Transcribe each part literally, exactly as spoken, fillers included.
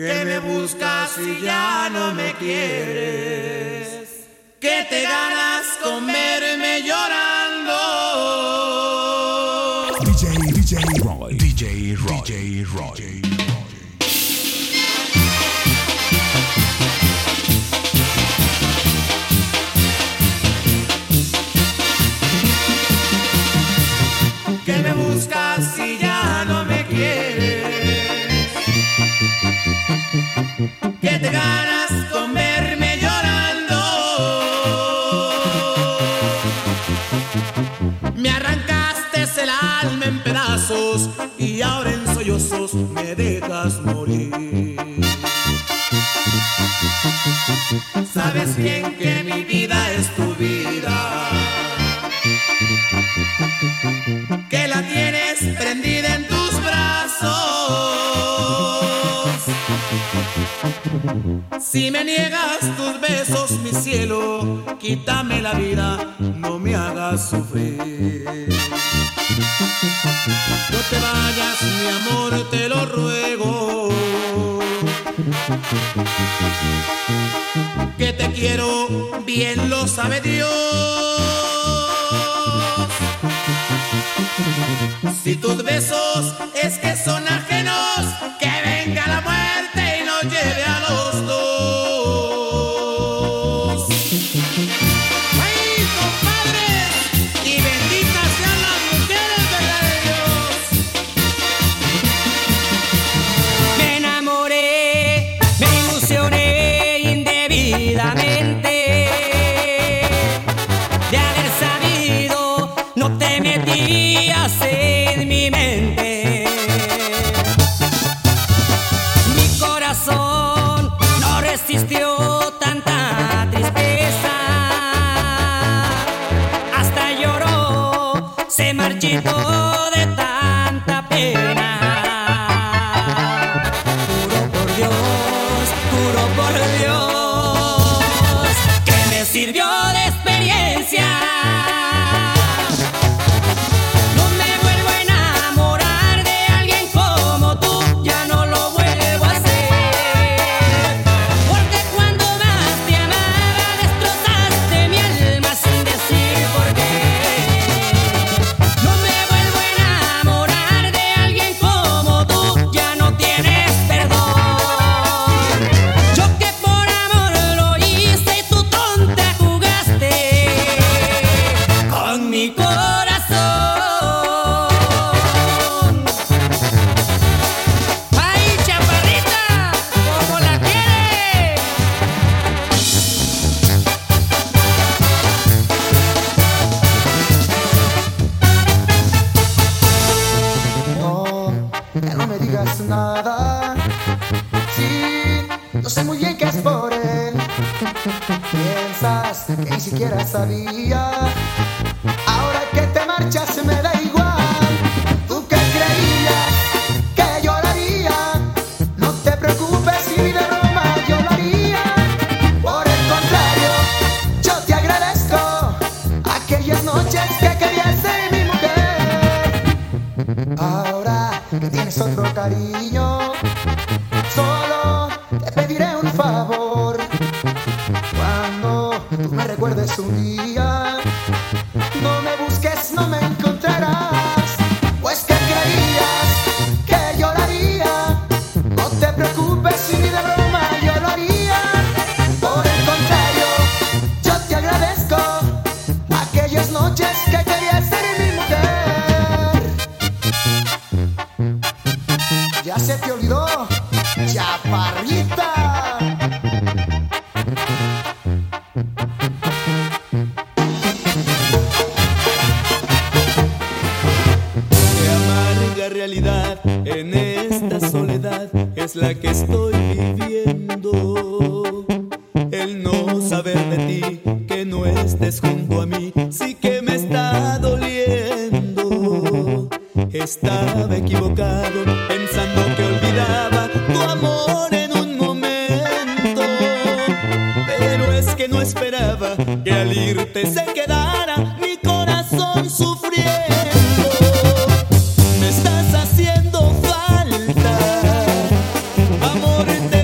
Que me buscas y ya no me quieres, que te ganas con verme llorando. D J, D J Roy, D J Roy, D J Roy. Que me buscas y ya no me quieres, que te ganas con verme llorando. Me arrancaste el alma en pedazos y ahora en sollozos me dejas morir. Sabes bien que mi vida es tu vida, que la tienes prendida en tus brazos. Si me niegas tus besos, mi cielo, quítame la vida, no me hagas sufrir. No te vayas, mi amor, te lo ruego, que te quiero, bien lo sabe Dios. Si tus besos es que son ajenos, que venga la muerte y nos lleve a los dos. ¡Ay, compadres! Y benditas sean las mujeres, ¿verdad de Dios? Me enamoré, me ilusioné indebidamente. De haber sabido, no te metías en mi mente. Mi corazón no resistió tanta tristeza, hasta lloró, se marchitó de tanta pena. Juro por Dios, juro por Dios, que me sirvió de experiencia. Ya no me digas nada, sí, yo sé muy bien que es por él. Piensas que ni siquiera sabía, ahora que te marchas me da igual. Tú que creías que lloraría, no te preocupes si ni de broma yo lo haría. Por el contrario, yo te agradezco aquellas noches que querías ser mi mujer. Ahora que tienes otro cariño, solo te pediré un favor. Cuando tú me recuerdes un día, no me busques, no me encontrarás. Pues que creías que lloraría, no te preocupes si ni de broma yo lo haría. Por el contrario, yo te agradezco aquellas noches que querías ser mi mujer. Ya se te olvidó, chaparrita. Qué amarga realidad en esta soledad es la que estoy viviendo. El no saber de ti, que no estés junto a mí, sí que me está doliendo. Estaba equivocado pensando que olvidaba tu amor en un momento, pero es que no esperaba que al irte se quedara mi corazón sufriendo. Me estás haciendo falta, amor, te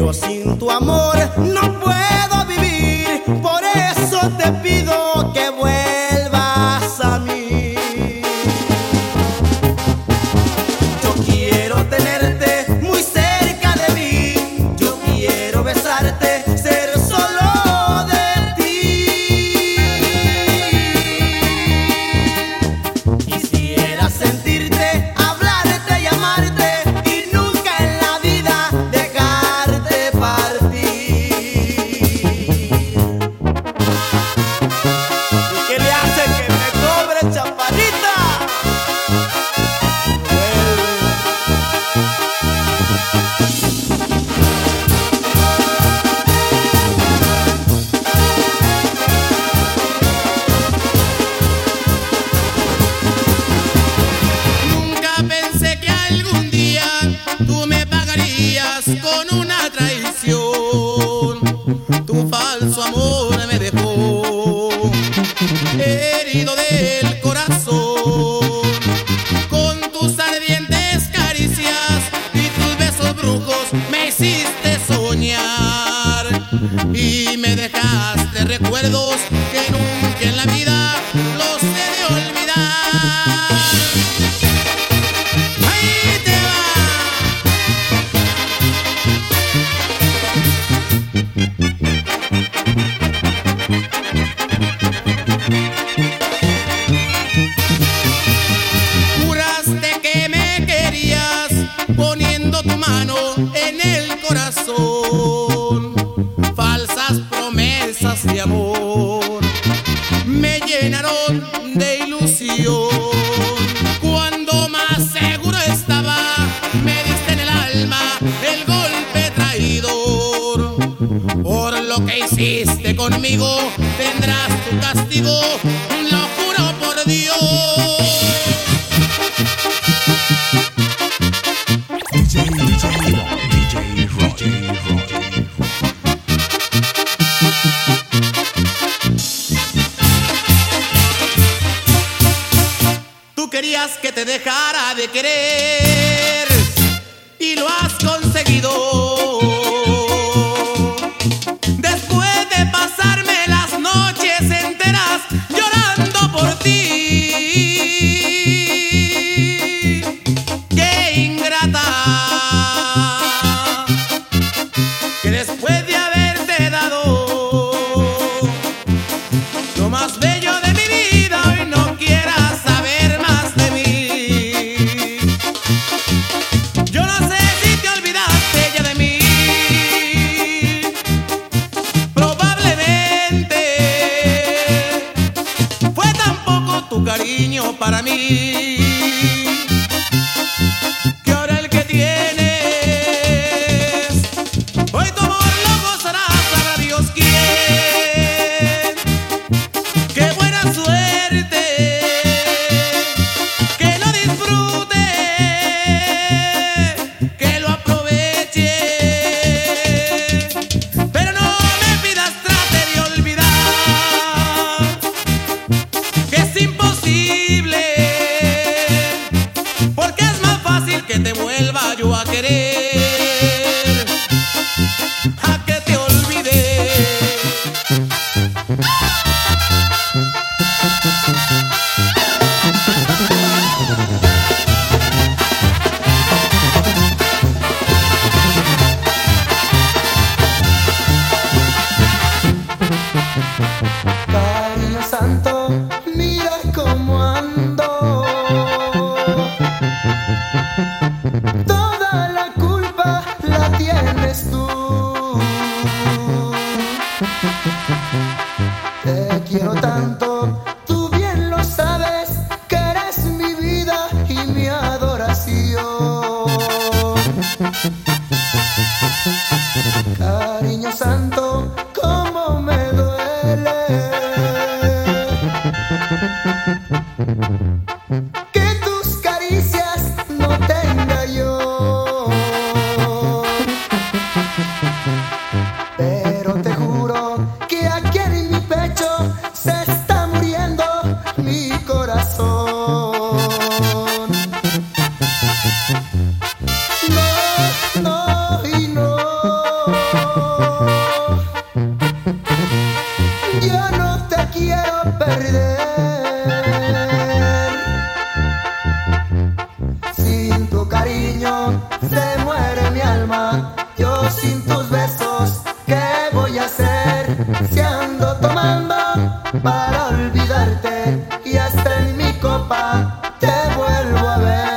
yo sin tu amor no puedo vivir. Por eso te pido que vuelvas a mí. Yo quiero tenerte muy cerca de mí. Yo quiero besarte, ser solo de ti. Quisiera sentirte, hablarte y amarte, y nunca en la vida dejarte partir. ¿Y qué le hace que me cobre, chaparrita? Nunca pensé que algún día tú me pagarías con una traición. Tu falso amor me dejó herido del corazón. Con tus ardientes caricias y tus besos brujos me hiciste soñar. Y me dejaste recuerdos que nunca en la vida los he de olvidar. Ahí te va. Juraste que me querías poniendo tu mano en el corazón. Falsas promesas de amor me llenaron de ilusión. Cuando más seguro estaba, me diste en el alma el golpe traidor. Por lo que hiciste conmigo, tendrás tu castigo, lo juro por Dios. D J, D J Roy, D J Roy, D J Roy. Tú querías que te dejara de querer y lo has conseguido. Después de pasarme las noches enteras llorando por ti. ¡Qué ingrata! Que después de haberte dado lo más bello de mi vida, hoy no quieras saber más de mí. Yo no sé si te olvidaste ya de mí. Probablemente fue tan poco tu cariño para mí, que ahora el que tienes, hoy tu amor lo gozarás, sabrá Dios quién. ¡Qué buena suerte! Que lo disfrute, que lo aproveche. Pero no me pidas trate de olvidar, que es imposible, porque es más fácil que te vuelva yo a querer, a que te olvide. Cariño santo, mira cómo ando. Toda la culpa la tienes tú. Te quiero tanto, tú bien lo sabes, que eres mi vida y mi adoración. Cariño santo, cómo me duele que tus caricias no tenga yo. Pero te juro que aquí en mi pecho se está muriendo mi corazón. No, no. se muere mi alma. Yo sin tus besos, ¿qué voy a hacer? Si ando tomando para olvidarte y hasta en mi copa te vuelvo a ver.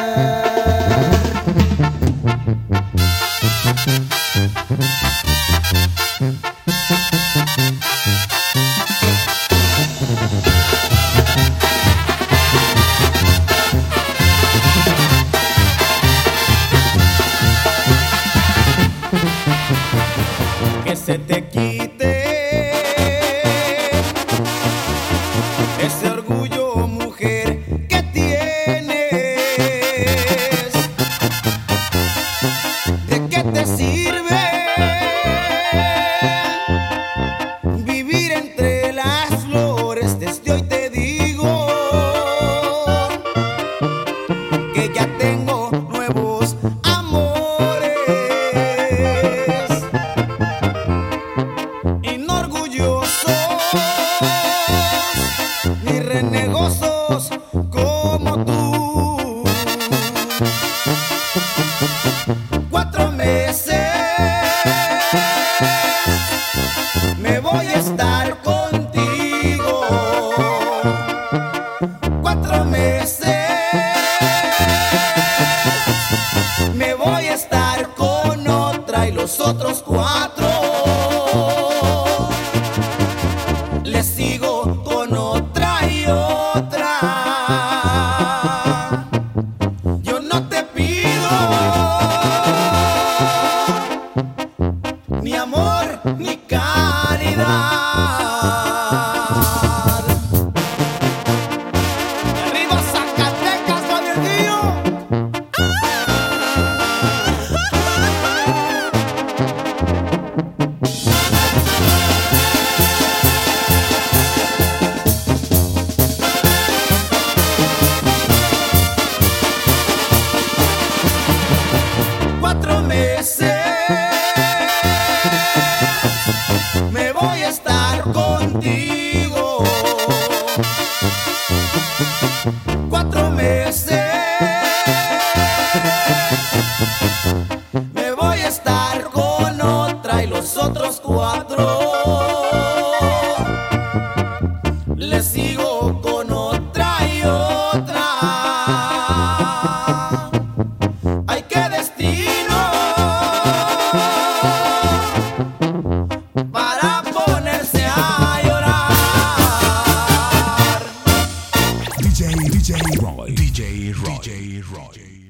Que se te quite ese orgullo, mujer, que tienes. ¿De qué te sirve vivir entre las flores? Desde hoy te digo que ya tengo nuevos amores. Ni renegosos como tú. Cuatro meses me voy a estar contigo. Cuatro meses me voy a estar con otra y los otros cuatro les sigo con otra y otra. Yo no te pido ni amor ni caridad. Arriba Zacatecas, Danielillo. Cuatro meses me voy a estar contigo. Cuatro meses me voy a estar con otra y los otros cuatro les sigo con otra y otra. Ay, qué destino para ponerse a llorar. D J, D J Roy, D J Roy, D J Roy.